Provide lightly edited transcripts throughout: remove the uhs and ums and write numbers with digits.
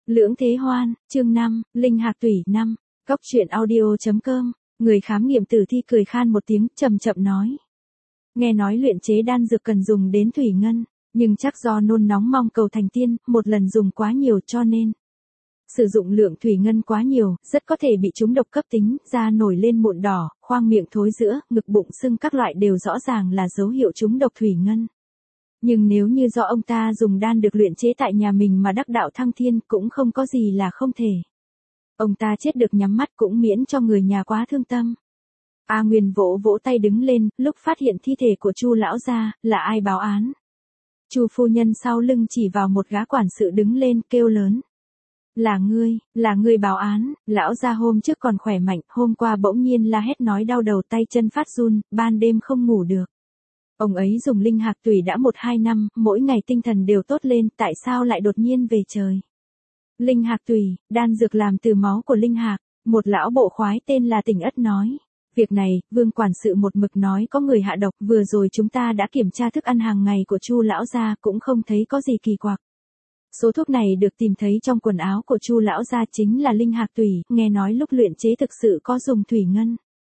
Lưỡng Thế Hoan, chương 5, Linh Hạc Tủy 5, Cóc truyện audio.com, người khám nghiệm tử thi cười khan một tiếng, chậm chậm nói. Nghe nói luyện chế đan dược cần dùng đến thủy ngân, nhưng chắc do nôn nóng mong cầu thành tiên, một lần dùng quá nhiều cho nên sử dụng lượng thủy ngân quá nhiều, rất có thể bị trúng độc cấp tính, da nổi lên mụn đỏ, khoang miệng thối rữa, ngực bụng sưng các loại đều rõ ràng là dấu hiệu trúng độc thủy ngân. Nhưng nếu như do ông ta dùng đan được luyện chế tại nhà mình mà đắc đạo thăng thiên cũng không có gì là không thể. Ông ta chết được nhắm mắt cũng miễn cho người nhà quá thương tâm. A Nguyên vỗ vỗ tay đứng lên, lúc phát hiện thi thể của Chu lão gia, là ai báo án? Chu phu nhân sau lưng chỉ vào một gã quản sự đứng lên kêu lớn. Là ngươi báo án, lão gia hôm trước còn khỏe mạnh, hôm qua bỗng nhiên la hét nói đau đầu tay chân phát run, ban đêm không ngủ được. Ông ấy dùng linh hạc tủy đã 1-2 năm, mỗi ngày tinh thần đều tốt lên, tại sao lại đột nhiên về trời? Linh hạc tủy, đan dược làm từ máu của linh hạc, một lão bộ khoái tên là Tỉnh Ất nói. Việc này, Vương quản sự một mực nói có người hạ độc, vừa rồi chúng ta đã kiểm tra thức ăn hàng ngày của Chu lão gia cũng không thấy có gì kỳ quặc. Số thuốc này được tìm thấy trong quần áo của Chu lão gia chính là linh hạc tủy, nghe nói lúc luyện chế thực sự có dùng thủy ngân.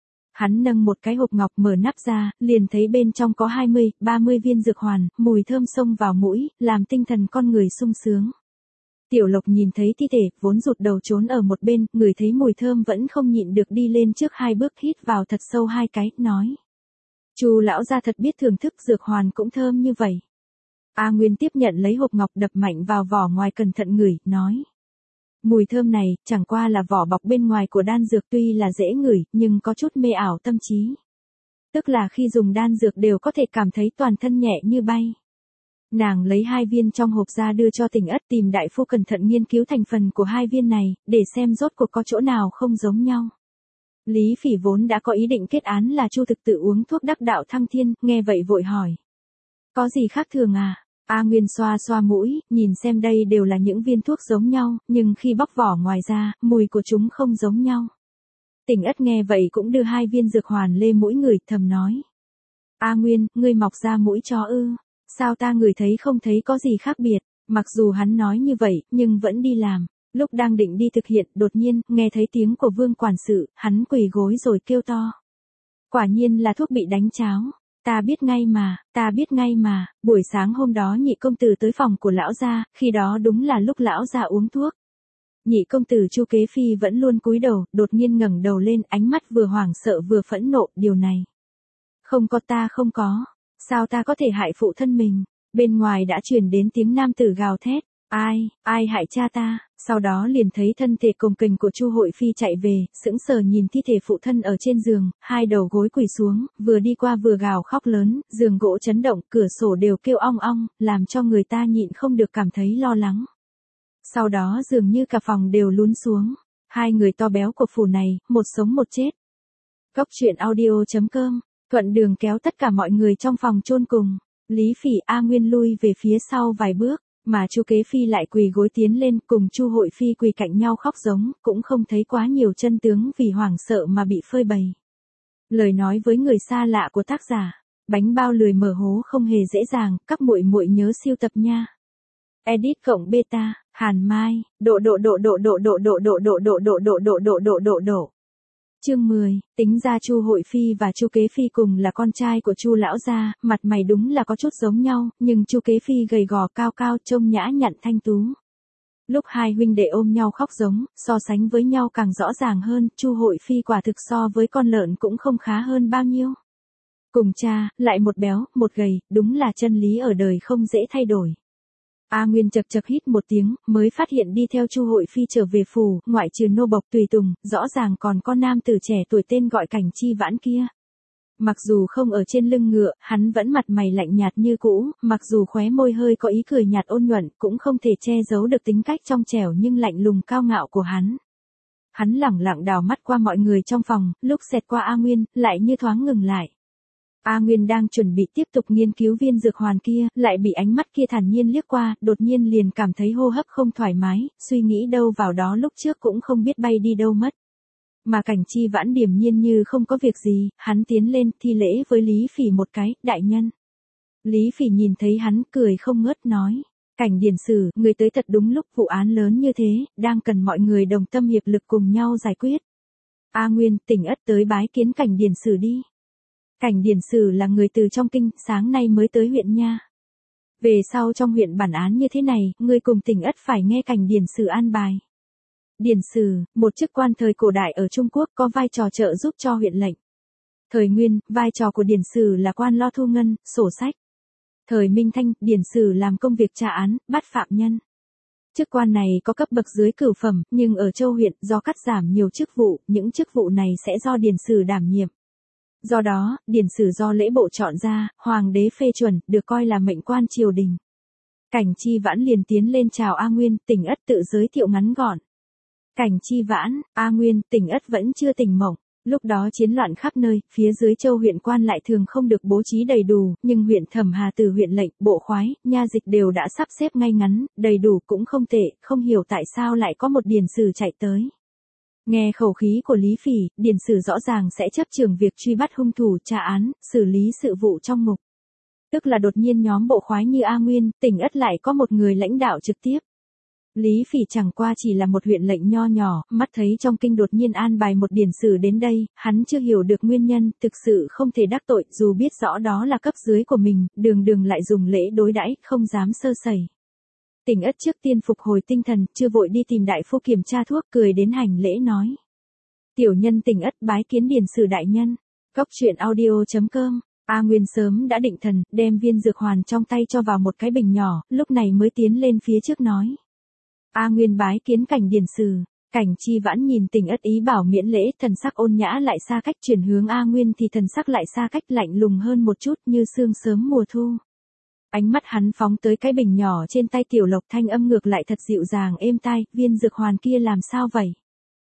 Hắn nâng một cái hộp ngọc mở nắp ra, liền thấy bên trong có 20-30 viên dược hoàn, mùi thơm xông vào mũi, làm tinh thần con người sung sướng. Tiểu Lộc nhìn thấy thi thể, vốn rụt đầu trốn ở một bên, người thấy mùi thơm vẫn không nhịn được đi lên trước 2 bước hít vào thật sâu 2 cái, nói. Chu lão gia thật biết thưởng thức dược hoàn cũng thơm như vậy. A Nguyên tiếp nhận lấy hộp ngọc đập mạnh vào vỏ ngoài cẩn thận ngửi, nói. Mùi thơm này, chẳng qua là vỏ bọc bên ngoài của đan dược tuy là dễ ngửi, nhưng có chút mê ảo tâm trí. Tức là khi dùng đan dược đều có thể cảm thấy toàn thân nhẹ như bay. Nàng lấy 2 viên trong hộp ra đưa cho Tỉnh Ất tìm đại phu cẩn thận nghiên cứu thành phần của 2 viên này, để xem rốt cuộc có chỗ nào không giống nhau. Lý Phỉ vốn đã có ý định kết án là Chu Thực tự uống thuốc đắc đạo thăng thiên, nghe vậy vội hỏi. Có gì khác thường à? A Nguyên xoa xoa mũi, nhìn xem đây đều là những viên thuốc giống nhau, nhưng khi bóc vỏ ngoài ra, mùi của chúng không giống nhau. Tỉnh Ất nghe vậy cũng đưa 2 viên dược hoàn lên mũi ngửi, thầm nói. A Nguyên, ngươi mọc ra mũi chó ư? Sao ta ngửi thấy không thấy có gì khác biệt? Mặc dù hắn nói như vậy, nhưng vẫn đi làm. Lúc đang định đi thực hiện, đột nhiên, nghe thấy tiếng của Vương quản sự, hắn quỳ gối rồi kêu to. Quả nhiên là thuốc bị đánh cháo. Ta biết ngay mà, buổi sáng hôm đó nhị công tử tới phòng của lão gia, khi đó đúng là lúc lão gia uống thuốc. Nhị công tử Chu Kế Phi vẫn luôn cúi đầu, đột nhiên ngẩng đầu lên, ánh mắt vừa hoảng sợ vừa phẫn nộ, điều này. Không có, sao ta có thể hại phụ thân mình? Bên ngoài đã truyền đến tiếng nam tử gào thét, ai hại cha ta? Sau đó liền thấy thân thể cồng kềnh của Chu Hội Phi chạy về, sững sờ nhìn thi thể phụ thân ở trên giường, 2 đầu gối quỳ xuống, vừa đi qua vừa gào khóc lớn, giường gỗ chấn động, cửa sổ đều kêu ong ong, làm cho người ta nhịn không được cảm thấy lo lắng. Sau đó dường như cả phòng đều lún xuống, 2 người to béo của phủ này, một sống một chết. Cóc truyện audio.com, thuận đường kéo tất cả mọi người trong phòng chôn cùng, Lý Phỉ A Nguyên lui về phía sau vài bước. Mà Chu Kế Phi lại quỳ gối tiến lên cùng Chu Hội Phi quỳ cạnh nhau khóc giống, cũng không thấy quá nhiều chân tướng vì hoảng sợ mà bị phơi bày. Lời nói với người xa lạ của tác giả, bánh bao lười mở hố không hề dễ dàng, các muội muội nhớ siêu tập nha. Edit cộng beta, Hàn Mai, độ. Chương 10, tính ra Chu Hội Phi và Chu Kế Phi cùng là con trai của Chu lão gia, mặt mày đúng là có chút giống nhau, nhưng Chu Kế Phi gầy gò cao cao trông nhã nhặn thanh tú. Lúc 2 huynh đệ ôm nhau khóc giống, so sánh với nhau càng rõ ràng hơn, Chu Hội Phi quả thực so với con lợn cũng không khá hơn bao nhiêu. Cùng cha, lại một béo, một gầy, đúng là chân lý ở đời không dễ thay đổi. A Nguyên chật chật hít một tiếng, mới phát hiện đi theo Chu Hội Phi trở về phủ, ngoại trừ nô bộc tùy tùng, rõ ràng còn có nam tử trẻ tuổi tên gọi Cảnh Chi Vãn kia. Mặc dù không ở trên lưng ngựa, hắn vẫn mặt mày lạnh nhạt như cũ, mặc dù khóe môi hơi có ý cười nhạt ôn nhuận, cũng không thể che giấu được tính cách trong trẻo nhưng lạnh lùng cao ngạo của hắn. Hắn lẳng lặng đảo mắt qua mọi người trong phòng, lúc xẹt qua A Nguyên, lại như thoáng ngừng lại. A Nguyên đang chuẩn bị tiếp tục nghiên cứu viên dược hoàn kia, lại bị ánh mắt kia thản nhiên liếc qua, đột nhiên liền cảm thấy hô hấp không thoải mái, suy nghĩ đâu vào đó lúc trước cũng không biết bay đi đâu mất. Mà Cảnh Chi Vãn điềm nhiên như không có việc gì, hắn tiến lên thi lễ với Lý Phỉ một cái, đại nhân. Lý Phỉ nhìn thấy hắn cười không ngớt nói, Cảnh Điền Sử, người tới thật đúng lúc, vụ án lớn như thế, đang cần mọi người đồng tâm hiệp lực cùng nhau giải quyết. A Nguyên, Tỉnh Ất tới bái kiến Cảnh Điền Sử đi. Cảnh Điền Sử là người từ trong kinh, sáng nay mới tới huyện nha. Về sau trong huyện bản án như thế này, ngươi cùng Tỉnh Ất phải nghe Cảnh Điền Sử an bài. Điền Sử, một chức quan thời cổ đại ở Trung Quốc, có vai trò trợ giúp cho huyện lệnh. Thời Nguyên, vai trò của Điền Sử là quan lo thu ngân, sổ sách. Thời Minh Thanh, Điền Sử làm công việc tra án, bắt phạm nhân. Chức quan này có cấp bậc dưới cửu phẩm, nhưng ở Châu huyện, do cắt giảm nhiều chức vụ, những chức vụ này sẽ do Điền Sử đảm nhiệm. Do đó, Điền Sử do lễ bộ chọn ra, hoàng đế phê chuẩn, được coi là mệnh quan triều đình. Cảnh Chi Vãn liền tiến lên chào A Nguyên, Tỉnh Ất tự giới thiệu ngắn gọn. Cảnh Chi Vãn, A Nguyên, Tỉnh Ất vẫn chưa tỉnh mộng. Lúc đó chiến loạn khắp nơi, phía dưới Châu huyện quan lại thường không được bố trí đầy đủ, nhưng huyện Thẩm Hà từ huyện lệnh, bộ khoái, nha dịch đều đã sắp xếp ngay ngắn, đầy đủ cũng không tệ, không hiểu tại sao lại có một Điền Sử chạy tới. Nghe khẩu khí của Lý Phỉ, Điền Sử rõ ràng sẽ chấp chưởng việc truy bắt hung thủ, tra án, xử lý sự vụ trong ngục. Tức là đột nhiên nhóm bộ khoái như A Nguyên, Tỉnh Ất lại có một người lãnh đạo trực tiếp. Lý Phỉ chẳng qua chỉ là một huyện lệnh nho nhỏ, mắt thấy trong kinh đột nhiên an bài một Điền Sử đến đây, hắn chưa hiểu được nguyên nhân, thực sự không thể đắc tội, dù biết rõ đó là cấp dưới của mình, đường lại dùng lễ đối đãi, không dám sơ sẩy. Tỉnh Ất trước tiên phục hồi tinh thần, chưa vội đi tìm đại phu kiểm tra thuốc, cười đến hành lễ nói. Tiểu nhân Tỉnh Ất bái kiến Điền Sử đại nhân. Góc truyện audio.com. A Nguyên sớm đã định thần, đem viên dược hoàn trong tay cho vào một cái bình nhỏ, lúc này mới tiến lên phía trước nói. A Nguyên bái kiến Cảnh Điền Sử. Cảnh Chi Vãn nhìn Tỉnh Ất ý bảo miễn lễ, thần sắc ôn nhã lại xa cách, chuyển hướng A Nguyên thì thần sắc lại xa cách, lạnh lùng hơn một chút, như sương sớm mùa thu. Ánh mắt hắn phóng tới cái bình nhỏ trên tay Tiểu Lộc, thanh âm ngược lại thật dịu dàng êm tai, viên dược hoàn kia làm sao vậy?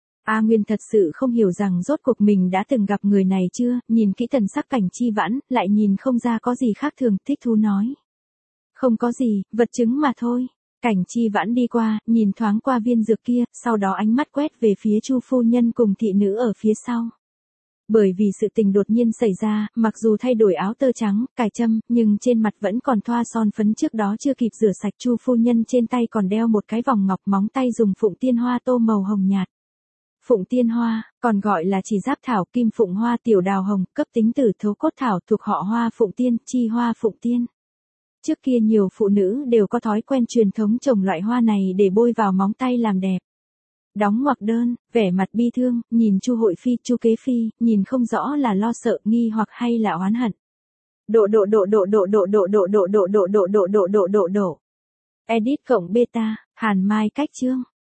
A Nguyên thật sự không hiểu rằng rốt cuộc mình đã từng gặp người này chưa, nhìn kỹ thần sắc Cảnh Chi Vãn, lại nhìn không ra có gì khác thường, thích thú nói. Không có gì, vật chứng mà thôi. Cảnh Chi Vãn đi qua, nhìn thoáng qua viên dược kia, sau đó ánh mắt quét về phía Chu phu nhân cùng thị nữ ở phía sau. Bởi vì sự tình đột nhiên xảy ra, mặc dù thay đổi áo tơ trắng, cài châm, nhưng trên mặt vẫn còn thoa son phấn, trước đó chưa kịp rửa sạch. Chu phu nhân trên tay còn đeo một cái vòng ngọc, móng tay dùng phụng tiên hoa tô màu hồng nhạt. Phụng tiên hoa, còn gọi là chỉ giáp thảo, kim phụng hoa, tiểu đào hồng, cấp tính tử thấu cốt thảo, thuộc họ hoa phụng tiên, chi hoa phụng tiên. Trước kia nhiều phụ nữ đều có thói quen truyền thống trồng loại hoa này để bôi vào móng tay làm đẹp. Đóng ngoặc đơn, vẻ mặt bi thương, nhìn Chu Hội Phi, Chu Kế Phi, nhìn không rõ là lo sợ, nghi hoặc hay là oán hận. Edit cộng beta, Hàn Mai cách chương.